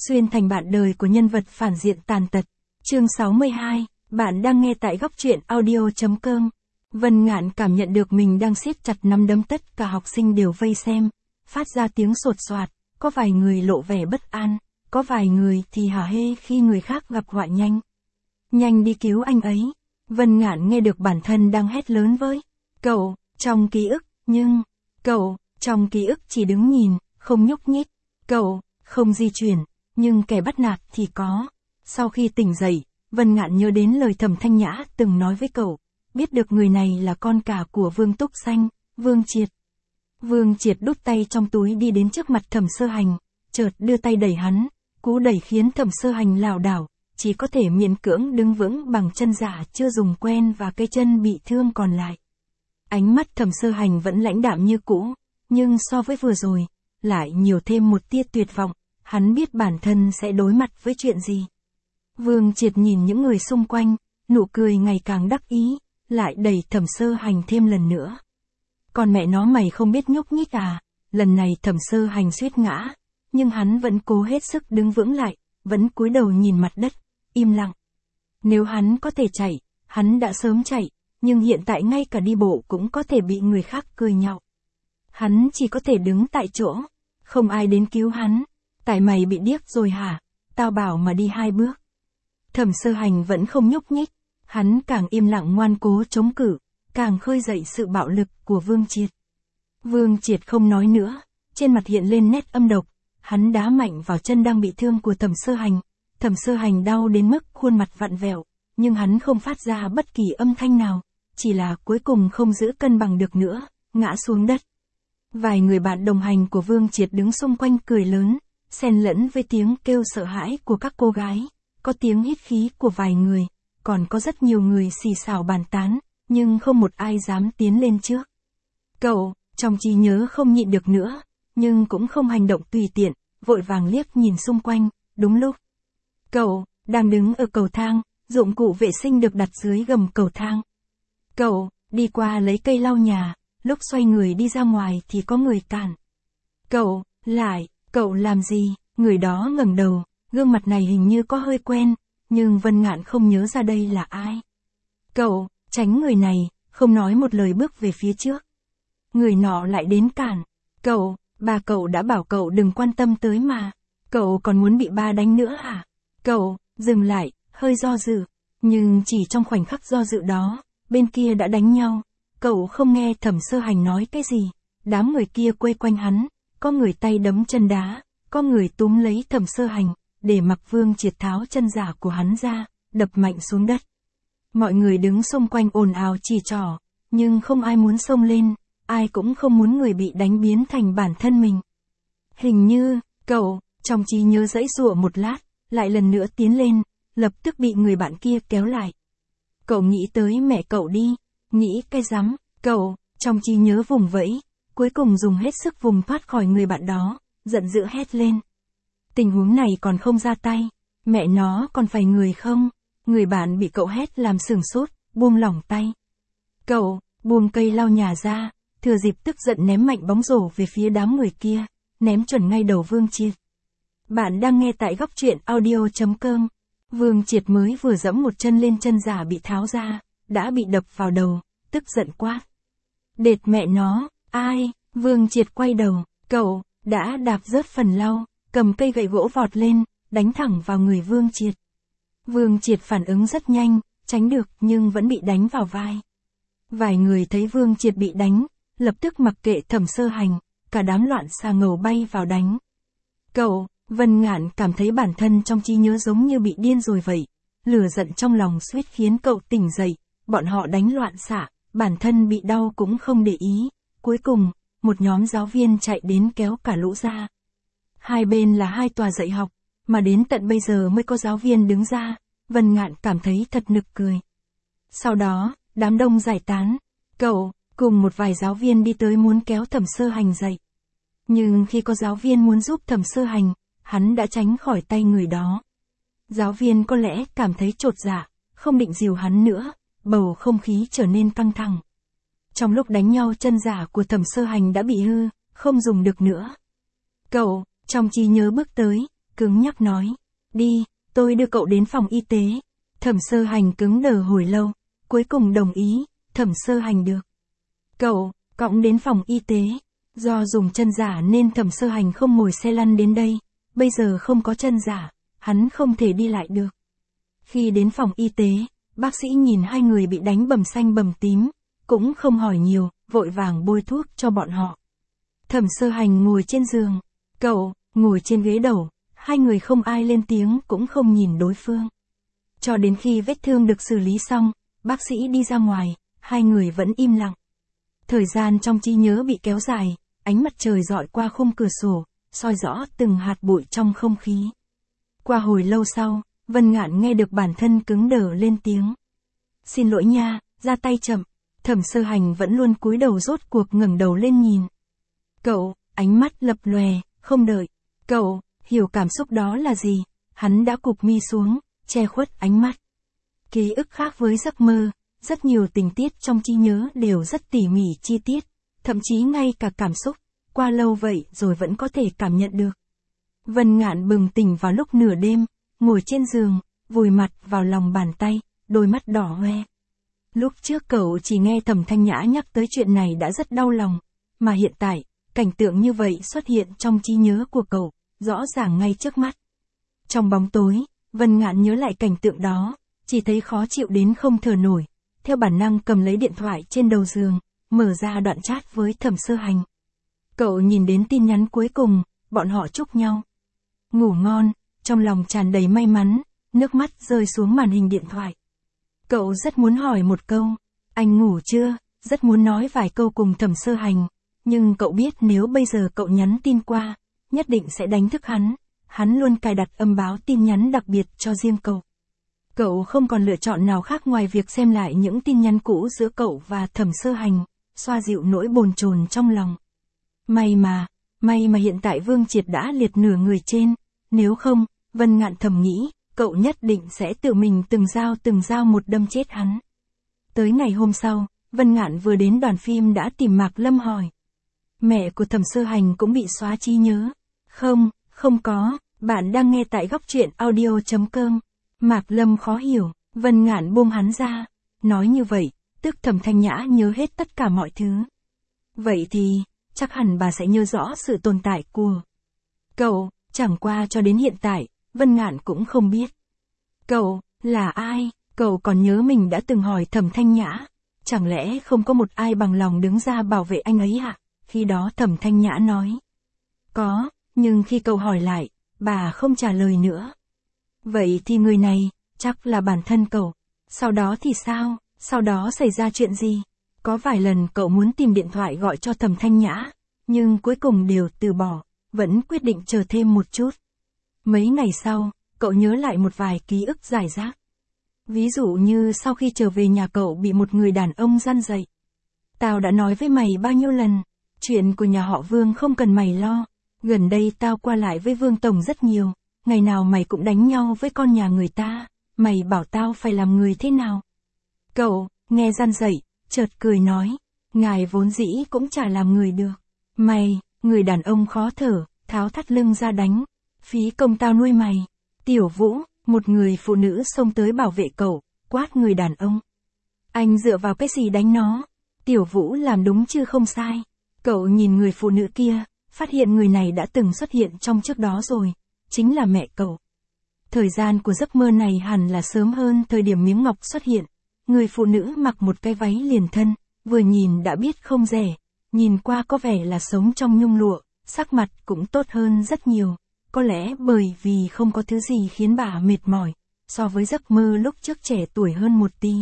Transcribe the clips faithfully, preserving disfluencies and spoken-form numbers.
xuyên thành bạn đời của nhân vật phản diện tàn tật. Chương sáu mươi hai, bạn đang nghe tại góc truyện audio.com. Vân Ngạn cảm nhận được mình đang siết chặt nắm đấm, tất cả học sinh đều vây xem, phát ra tiếng sột soạt, có vài người lộ vẻ bất an, có vài người thì hả hê khi người khác gặp họa. Nhanh, nhanh đi cứu anh ấy. Vân Ngạn nghe được bản thân đang hét lớn với cậu, trong ký ức, nhưng, cậu, trong ký ức chỉ đứng nhìn, không nhúc nhích, cậu, không di chuyển, nhưng kẻ bắt nạt thì có. Sau khi tỉnh dậy, Vân Ngạn nhớ đến lời Thẩm Thanh Nhã từng nói với cậu, biết được người này là con cả của Vương Túc Xanh, Vương Triệt. Vương Triệt đút tay trong túi đi đến trước mặt Thẩm Sơ Hành, chợt đưa tay đẩy hắn, cú đẩy khiến Thẩm Sơ Hành lảo đảo, chỉ có thể miễn cưỡng đứng vững bằng chân giả chưa dùng quen và cái chân bị thương còn lại. Ánh mắt Thẩm Sơ Hành vẫn lãnh đạm như cũ, nhưng so với vừa rồi, lại nhiều thêm một tia tuyệt vọng, hắn biết bản thân sẽ đối mặt với chuyện gì. Vương Triệt nhìn những người xung quanh, nụ cười ngày càng đắc ý, lại đẩy Thẩm Sơ Hành thêm lần nữa. Còn mẹ nó, mày không biết nhúc nhích à? Lần này Thẩm Sơ Hành suýt ngã, nhưng hắn vẫn cố hết sức đứng vững lại, vẫn cúi đầu nhìn mặt đất, im lặng. Nếu hắn có thể chạy, hắn đã sớm chạy, nhưng hiện tại ngay cả đi bộ cũng có thể bị người khác cười nhạo. Hắn chỉ có thể đứng tại chỗ, không ai đến cứu hắn. Tại mày bị điếc rồi hả? Tao bảo mà đi hai bước. Thẩm Sơ Hành vẫn không nhúc nhích, hắn càng im lặng ngoan cố chống cự, càng khơi dậy sự bạo lực của Vương Triệt. Vương Triệt không nói nữa, trên mặt hiện lên nét âm độc, hắn đá mạnh vào chân đang bị thương của Thẩm Sơ Hành. Thẩm Sơ Hành đau đến mức khuôn mặt vặn vẹo, nhưng hắn không phát ra bất kỳ âm thanh nào, chỉ là cuối cùng không giữ cân bằng được nữa, ngã xuống đất. Vài người bạn đồng hành của Vương Triệt đứng xung quanh cười lớn, xen lẫn với tiếng kêu sợ hãi của các cô gái, có tiếng hít khí của vài người, còn có rất nhiều người xì xào bàn tán, nhưng không một ai dám tiến lên trước. Cậu, trong trí nhớ không nhịn được nữa, nhưng cũng không hành động tùy tiện, vội vàng liếc nhìn xung quanh, đúng lúc. Cậu, đang đứng ở cầu thang, dụng cụ vệ sinh được đặt dưới gầm cầu thang. Cậu, đi qua lấy cây lau nhà, lúc xoay người đi ra ngoài thì có người cản. Cậu, lại, cậu làm gì? Người đó ngẩng đầu, gương mặt này hình như có hơi quen, nhưng Vân Ngạn không nhớ ra đây là ai. Cậu, tránh người này, không nói một lời bước về phía trước. Người nọ lại đến cản. Cậu, bà cậu đã bảo cậu đừng quan tâm tới mà. Cậu còn muốn bị ba đánh nữa hả? Cậu, dừng lại, hơi do dự. Nhưng chỉ trong khoảnh khắc do dự đó, bên kia đã đánh nhau. Cậu không nghe Thẩm Sơ Hành nói cái gì. Đám người kia quây quanh hắn, có người tay đấm chân đá, có người túm lấy Thẩm Sơ Hành, để mặc Vương Triệt tháo chân giả của hắn ra, đập mạnh xuống đất. Mọi người đứng xung quanh ồn ào chỉ trỏ, nhưng không ai muốn xông lên, ai cũng không muốn người bị đánh biến thành bản thân mình. Hình như, cậu, trong trí nhớ giãy giụa một lát, lại lần nữa tiến lên, lập tức bị người bạn kia kéo lại. Cậu nghĩ tới mẹ cậu đi, nghĩ cái rắm, cậu, trong trí nhớ vùng vẫy, cuối cùng dùng hết sức vùng thoát khỏi người bạn đó, giận dữ hét lên. Tình huống này còn không ra tay, mẹ nó còn phải người không? Người bạn bị cậu hét làm sửng sốt, buông lỏng tay. Cậu, buông cây lau nhà ra, thừa dịp tức giận ném mạnh bóng rổ về phía đám người kia, ném chuẩn ngay đầu Vương Triệt. Bạn đang nghe tại góc truyện audio.com. Vương Triệt mới vừa dẫm một chân lên chân giả bị tháo ra, đã bị đập vào đầu, tức giận quát. Đệt mẹ nó, ai? Vương Triệt quay đầu, cậu, đã đạp rớt phần lau, cầm cây gậy gỗ vọt lên, đánh thẳng vào người Vương Triệt. Vương Triệt phản ứng rất nhanh, tránh được nhưng vẫn bị đánh vào vai. Vài người thấy Vương Triệt bị đánh, lập tức mặc kệ Thẩm Sơ Hành, cả đám loạn xà ngầu bay vào đánh. Cậu, Vân Ngạn cảm thấy bản thân trong trí nhớ giống như bị điên rồi vậy. Lửa giận trong lòng suýt khiến cậu tỉnh dậy, bọn họ đánh loạn xạ, bản thân bị đau cũng không để ý. Cuối cùng, một nhóm giáo viên chạy đến kéo cả lũ ra. Hai bên là hai tòa dạy học, mà đến tận bây giờ mới có giáo viên đứng ra, Vân Ngạn cảm thấy thật nực cười. Sau đó, đám đông giải tán, cậu, cùng một vài giáo viên đi tới muốn kéo Thẩm Sơ Hành dậy. Nhưng khi có giáo viên muốn giúp Thẩm Sơ Hành, hắn đã tránh khỏi tay người đó. Giáo viên có lẽ cảm thấy chột dạ, không định dìu hắn nữa, bầu không khí trở nên căng thẳng. Trong lúc đánh nhau chân giả của Thẩm Sơ Hành đã bị hư, không dùng được nữa. Cậu, trong trí nhớ bước tới, cứng nhắc nói. Đi, tôi đưa cậu đến phòng y tế. Thẩm Sơ Hành cứng đờ hồi lâu, cuối cùng đồng ý, Thẩm Sơ Hành được. Cậu, cõng đến phòng y tế. Do dùng chân giả nên Thẩm Sơ Hành không ngồi xe lăn đến đây, bây giờ không có chân giả, hắn không thể đi lại được. Khi đến phòng y tế, bác sĩ nhìn hai người bị đánh bầm xanh bầm tím, cũng không hỏi nhiều, vội vàng bôi thuốc cho bọn họ. Thẩm Sơ Hành ngồi trên giường, cậu, ngồi trên ghế đầu, hai người không ai lên tiếng cũng không nhìn đối phương. Cho đến khi vết thương được xử lý xong, bác sĩ đi ra ngoài, hai người vẫn im lặng. Thời gian trong trí nhớ bị kéo dài, ánh mặt trời rọi qua khung cửa sổ, soi rõ từng hạt bụi trong không khí. Qua hồi lâu sau, Vân Ngạn nghe được bản thân cứng đờ lên tiếng. Xin lỗi nha, ra tay chậm. Thẩm Sơ Hành vẫn luôn cúi đầu rốt cuộc ngẩng đầu lên nhìn. Cậu, ánh mắt lập lòe, không đợi. Cậu, hiểu cảm xúc đó là gì? Hắn đã cụp mi xuống, che khuất ánh mắt. Ký ức khác với giấc mơ, rất nhiều tình tiết trong trí nhớ đều rất tỉ mỉ chi tiết, thậm chí ngay cả cảm xúc, qua lâu vậy rồi vẫn có thể cảm nhận được. Vân Ngạn bừng tỉnh vào lúc nửa đêm, ngồi trên giường, vùi mặt vào lòng bàn tay, đôi mắt đỏ hoe. Lúc trước cậu chỉ nghe Thẩm Thanh Nhã nhắc tới chuyện này đã rất đau lòng, mà hiện tại, cảnh tượng như vậy xuất hiện trong trí nhớ của cậu, rõ ràng ngay trước mắt. Trong bóng tối, Vân Ngạn nhớ lại cảnh tượng đó, chỉ thấy khó chịu đến không thở nổi, theo bản năng cầm lấy điện thoại trên đầu giường, mở ra đoạn chat với Thẩm Sơ Hành. Cậu nhìn đến tin nhắn cuối cùng, bọn họ chúc nhau ngủ ngon, trong lòng tràn đầy may mắn, nước mắt rơi xuống màn hình điện thoại. Cậu rất muốn hỏi một câu, anh ngủ chưa, rất muốn nói vài câu cùng Thẩm Sơ Hành, nhưng cậu biết nếu bây giờ cậu nhắn tin qua, nhất định sẽ đánh thức hắn, hắn luôn cài đặt âm báo tin nhắn đặc biệt cho riêng cậu. Cậu không còn lựa chọn nào khác ngoài việc xem lại những tin nhắn cũ giữa cậu và Thẩm Sơ Hành, xoa dịu nỗi bồn chồn trong lòng. May mà, may mà hiện tại Vương Triệt đã liệt nửa người trên, nếu không, Vân Ngạn thầm nghĩ, cậu nhất định sẽ tự mình từng dao từng dao một đâm chết hắn. Tới ngày hôm sau, Vân Ngạn vừa đến đoàn phim đã tìm Mạc Lâm hỏi. Mẹ của Thẩm Sơ Hành cũng bị xóa trí nhớ. Không, không có, bạn đang nghe tại góc truyện audio chấm com. Mạc Lâm khó hiểu, Vân Ngạn buông hắn ra. Nói như vậy, tức Thẩm Thanh Nhã nhớ hết tất cả mọi thứ. Vậy thì, chắc hẳn bà sẽ nhớ rõ sự tồn tại của cậu, chẳng qua cho đến hiện tại, Vân Ngạn cũng không biết. Cậu, là ai? Cậu còn nhớ mình đã từng hỏi Thẩm Thanh Nhã. Chẳng lẽ không có một ai bằng lòng đứng ra bảo vệ anh ấy à? Khi đó Thẩm Thanh Nhã nói. Có, nhưng khi cậu hỏi lại, bà không trả lời nữa. Vậy thì người này, chắc là bản thân cậu. Sau đó thì sao? Sau đó xảy ra chuyện gì? Có vài lần cậu muốn tìm điện thoại gọi cho Thẩm Thanh Nhã, nhưng cuối cùng đều từ bỏ, vẫn quyết định chờ thêm một chút. Mấy ngày sau, cậu nhớ lại một vài ký ức rải rác. Ví dụ như sau khi trở về nhà cậu bị một người đàn ông răn dậy. Tao đã nói với mày bao nhiêu lần, chuyện của nhà họ Vương không cần mày lo, gần đây tao qua lại với Vương Tổng rất nhiều, ngày nào mày cũng đánh nhau với con nhà người ta, mày bảo tao phải làm người thế nào? Cậu, nghe răn dậy, chợt cười nói, ngài vốn dĩ cũng chả làm người được. Mày, người đàn ông khó thở, tháo thắt lưng ra đánh, phí công tao nuôi mày. Tiểu Vũ, một người phụ nữ xông tới bảo vệ cậu, quát người đàn ông. Anh dựa vào cái gì đánh nó? Tiểu Vũ làm đúng chứ không sai. Cậu nhìn người phụ nữ kia, phát hiện người này đã từng xuất hiện trong trước đó rồi, chính là mẹ cậu. Thời gian của giấc mơ này hẳn là sớm hơn thời điểm Miếng Ngọc xuất hiện. Người phụ nữ mặc một cái váy liền thân, vừa nhìn đã biết không rẻ, nhìn qua có vẻ là sống trong nhung lụa, sắc mặt cũng tốt hơn rất nhiều. Có lẽ bởi vì không có thứ gì khiến bà mệt mỏi, so với giấc mơ lúc trước trẻ tuổi hơn một tí.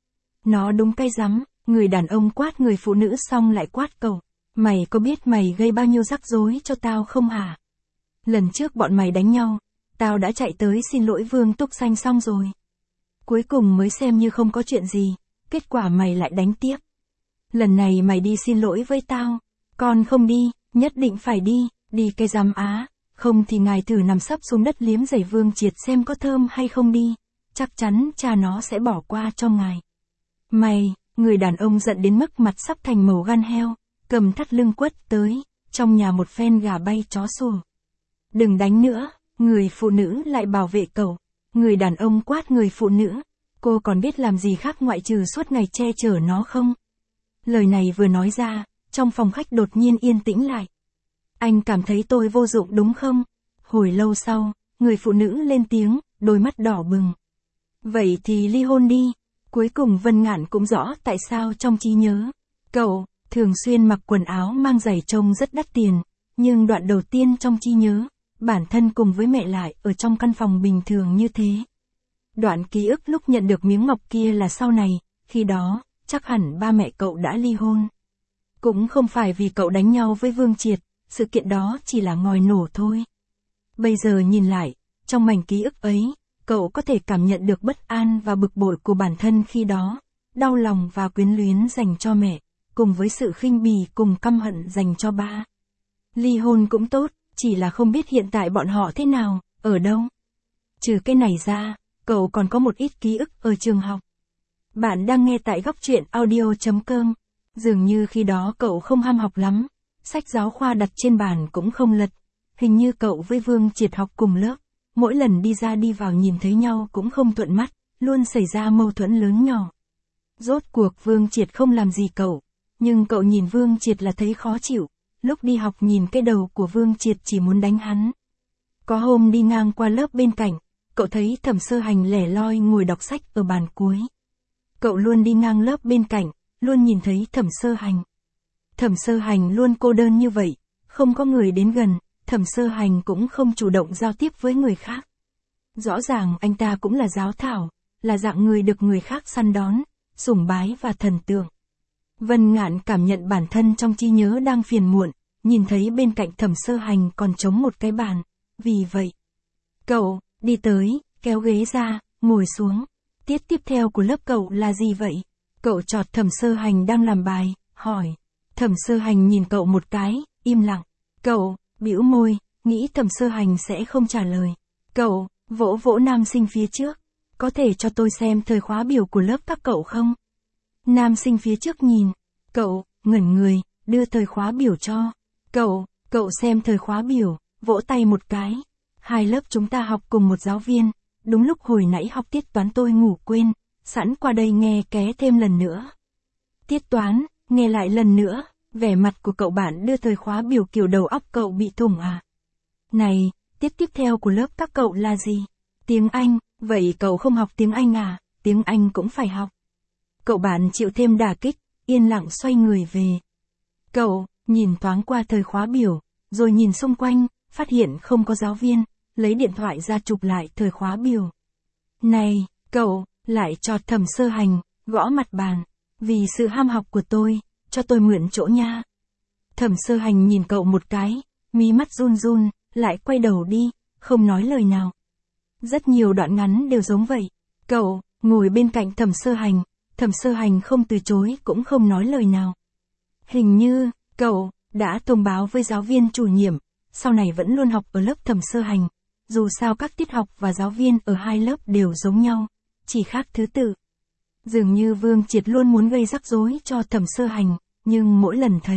Nó đúng cay rắm, người đàn ông quát người phụ nữ xong lại quát cậu. Mày có biết mày gây bao nhiêu rắc rối cho tao không hả? Lần trước bọn mày đánh nhau, tao đã chạy tới xin lỗi Vương Túc Xanh xong rồi. Cuối cùng mới xem như không có chuyện gì, kết quả mày lại đánh tiếp. Lần này mày đi xin lỗi với tao, con không đi, nhất định phải đi, đi cái rắm á. Không thì ngài thử nằm sấp xuống đất liếm giày Vương Triệt xem có thơm hay không đi, chắc chắn cha nó sẽ bỏ qua cho ngài. Mày, người đàn ông giận đến mức mặt sắp thành màu gan heo, cầm thắt lưng quất tới, trong nhà một phen gà bay chó sủa. Đừng đánh nữa, người phụ nữ lại bảo vệ cậu. Người đàn ông quát người phụ nữ, cô còn biết làm gì khác ngoại trừ suốt ngày che chở nó không? Lời này vừa nói ra, trong phòng khách đột nhiên yên tĩnh lại. Anh cảm thấy tôi vô dụng đúng không? Hồi lâu sau, người phụ nữ lên tiếng, đôi mắt đỏ bừng. Vậy thì ly hôn đi. Cuối cùng Vân Ngạn cũng rõ tại sao trong trí nhớ. Cậu, thường xuyên mặc quần áo mang giày trông rất đắt tiền, nhưng đoạn đầu tiên trong trí nhớ, bản thân cùng với mẹ lại ở trong căn phòng bình thường như thế. Đoạn ký ức lúc nhận được miếng ngọc kia là sau này, khi đó, chắc hẳn ba mẹ cậu đã ly hôn. Cũng không phải vì cậu đánh nhau với Vương Triệt, sự kiện đó chỉ là ngòi nổ thôi. Bây giờ nhìn lại, trong mảnh ký ức ấy, cậu có thể cảm nhận được bất an và bực bội của bản thân khi đó, đau lòng và quyến luyến dành cho mẹ, cùng với sự khinh bỉ cùng căm hận dành cho ba. Ly hôn cũng tốt, chỉ là không biết hiện tại bọn họ thế nào, ở đâu. Trừ cái này ra, cậu còn có một ít ký ức ở trường học. Bạn đang nghe tại góc truyện audio chấm com. Dường như khi đó cậu không ham học lắm, sách giáo khoa đặt trên bàn cũng không lật. Hình như cậu với Vương Triệt học cùng lớp, mỗi lần đi ra đi vào nhìn thấy nhau cũng không thuận mắt, luôn xảy ra mâu thuẫn lớn nhỏ. Rốt cuộc Vương Triệt không làm gì cậu, nhưng cậu nhìn Vương Triệt là thấy khó chịu, lúc đi học nhìn cái đầu của Vương Triệt chỉ muốn đánh hắn. Có hôm đi ngang qua lớp bên cạnh, cậu thấy Thẩm Sơ Hành lẻ loi ngồi đọc sách ở bàn cuối. Cậu luôn đi ngang lớp bên cạnh, luôn nhìn thấy Thẩm Sơ Hành. Thẩm Sơ Hành luôn cô đơn như vậy, không có người đến gần, Thẩm Sơ Hành cũng không chủ động giao tiếp với người khác. Rõ ràng anh ta cũng là giáo thảo, là dạng người được người khác săn đón, sủng bái và thần tượng. Vân Ngạn cảm nhận bản thân trong trí nhớ đang phiền muộn, nhìn thấy bên cạnh Thẩm Sơ Hành còn trống một cái bàn, vì vậy. Cậu, đi tới, kéo ghế ra, ngồi xuống. Tiết tiếp theo của lớp cậu là gì vậy? Cậu chọt Thẩm Sơ Hành đang làm bài, hỏi. Thẩm Sơ Hành nhìn cậu một cái, im lặng. Cậu, bĩu môi, nghĩ Thẩm Sơ Hành sẽ không trả lời. Cậu, vỗ vỗ nam sinh phía trước. Có thể cho tôi xem thời khóa biểu của lớp các cậu không? Nam sinh phía trước nhìn. Cậu, ngẩn người, đưa thời khóa biểu cho. Cậu, cậu xem thời khóa biểu, vỗ tay một cái. Hai lớp chúng ta học cùng một giáo viên. Đúng lúc hồi nãy học tiết toán tôi ngủ quên, sẵn qua đây nghe ké thêm lần nữa. Tiết toán, nghe lại lần nữa, vẻ mặt của cậu bạn đưa thời khóa biểu kiểu đầu óc cậu bị thủng à. Này, tiết tiếp theo của lớp các cậu là gì? Tiếng Anh, vậy cậu không học tiếng Anh à? Tiếng Anh cũng phải học. Cậu bạn chịu thêm đả kích, yên lặng xoay người về. Cậu, nhìn thoáng qua thời khóa biểu, rồi nhìn xung quanh, phát hiện không có giáo viên, lấy điện thoại ra chụp lại thời khóa biểu. Này, cậu, lại chọt Thẩm Sơ Hành, gõ mặt bàn. Vì sự ham học của tôi, cho tôi mượn chỗ nha. Thẩm Sơ Hành nhìn cậu một cái, mí mắt run run, lại quay đầu đi, không nói lời nào. Rất nhiều đoạn ngắn đều giống vậy. Cậu, ngồi bên cạnh Thẩm Sơ Hành, Thẩm Sơ Hành không từ chối cũng không nói lời nào. Hình như, cậu, đã thông báo với giáo viên chủ nhiệm, sau này vẫn luôn học ở lớp Thẩm Sơ Hành. Dù sao các tiết học và giáo viên ở hai lớp đều giống nhau, chỉ khác thứ tự. Dường như Vương Triệt luôn muốn gây rắc rối cho Thẩm Sơ Hành, nhưng mỗi lần thấy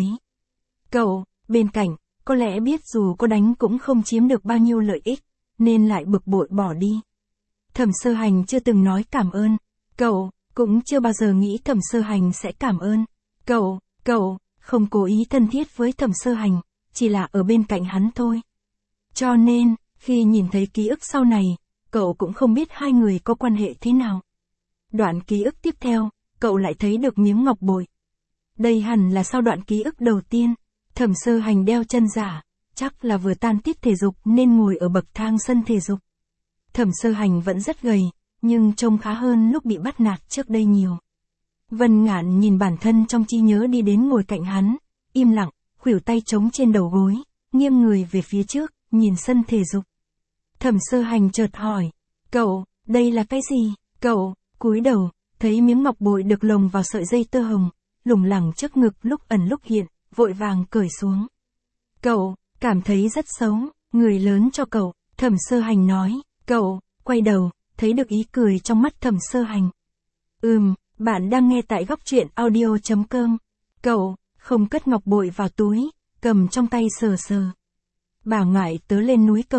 cậu, bên cạnh, có lẽ biết dù có đánh cũng không chiếm được bao nhiêu lợi ích, nên lại bực bội bỏ đi. Thẩm Sơ Hành chưa từng nói cảm ơn, cậu, cũng chưa bao giờ nghĩ Thẩm Sơ Hành sẽ cảm ơn. Cậu, cậu, không cố ý thân thiết với Thẩm Sơ Hành, chỉ là ở bên cạnh hắn thôi. Cho nên, khi nhìn thấy ký ức sau này, cậu cũng không biết hai người có quan hệ thế nào. Đoạn ký ức tiếp theo, cậu lại thấy được miếng ngọc bội. Đây hẳn là sau đoạn ký ức đầu tiên, Thẩm Sơ Hành đeo chân giả, chắc là vừa tan tiết thể dục nên ngồi ở bậc thang sân thể dục. Thẩm Sơ Hành vẫn rất gầy, nhưng trông khá hơn lúc bị bắt nạt trước đây nhiều. Vân Ngạn nhìn bản thân trong trí nhớ đi đến ngồi cạnh hắn, im lặng, khuỷu tay trống trên đầu gối, nghiêng người về phía trước, nhìn sân thể dục. Thẩm Sơ Hành chợt hỏi, cậu, đây là cái gì? Cậu, cúi đầu, thấy miếng ngọc bội được lồng vào sợi dây tơ hồng, lủng lẳng trước ngực lúc ẩn lúc hiện, vội vàng cởi xuống. Cậu, cảm thấy rất xấu, người lớn cho cậu, Thẩm Sơ Hành nói, cậu, quay đầu, thấy được ý cười trong mắt Thẩm Sơ Hành. Ừm, bạn đang nghe tại góc truyện audio chấm com. Cậu, không cất ngọc bội vào túi, cầm trong tay sờ sờ. Bà ngoại tớ lên núi cầu,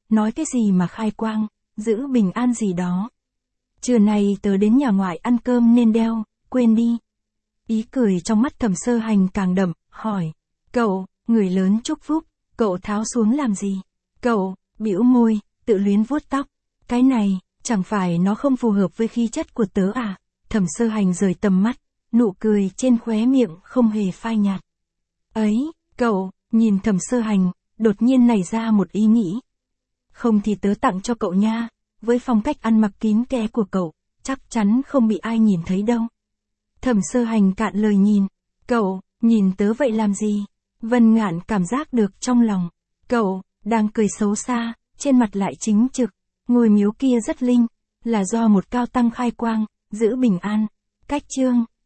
nói cái gì mà khai quang, giữ bình an gì đó. Trưa này tớ đến nhà ngoại ăn cơm nên đeo, quên đi. Ý cười trong mắt Thẩm Sơ Hành càng đậm, hỏi. Cậu, người lớn chúc phúc, cậu tháo xuống làm gì? Cậu, bĩu môi, tự luyến vuốt tóc. Cái này, chẳng phải nó không phù hợp với khí chất của tớ à? Thẩm Sơ Hành rời tầm mắt, nụ cười trên khóe miệng không hề phai nhạt. Ấy, cậu, nhìn Thẩm Sơ Hành, đột nhiên nảy ra một ý nghĩ. Không thì tớ tặng cho cậu nha, với phong cách ăn mặc kín kẽ của cậu, chắc chắn không bị ai nhìn thấy đâu. Thẩm Sơ Hành cạn lời nhìn. Cậu, nhìn tớ vậy làm gì? Vân Ngạn cảm giác được trong lòng. Cậu, đang cười xấu xa, trên mặt lại chính trực. Ngôi miếu kia rất linh, là do một cao tăng khai quang, giữ bình an. Cách chương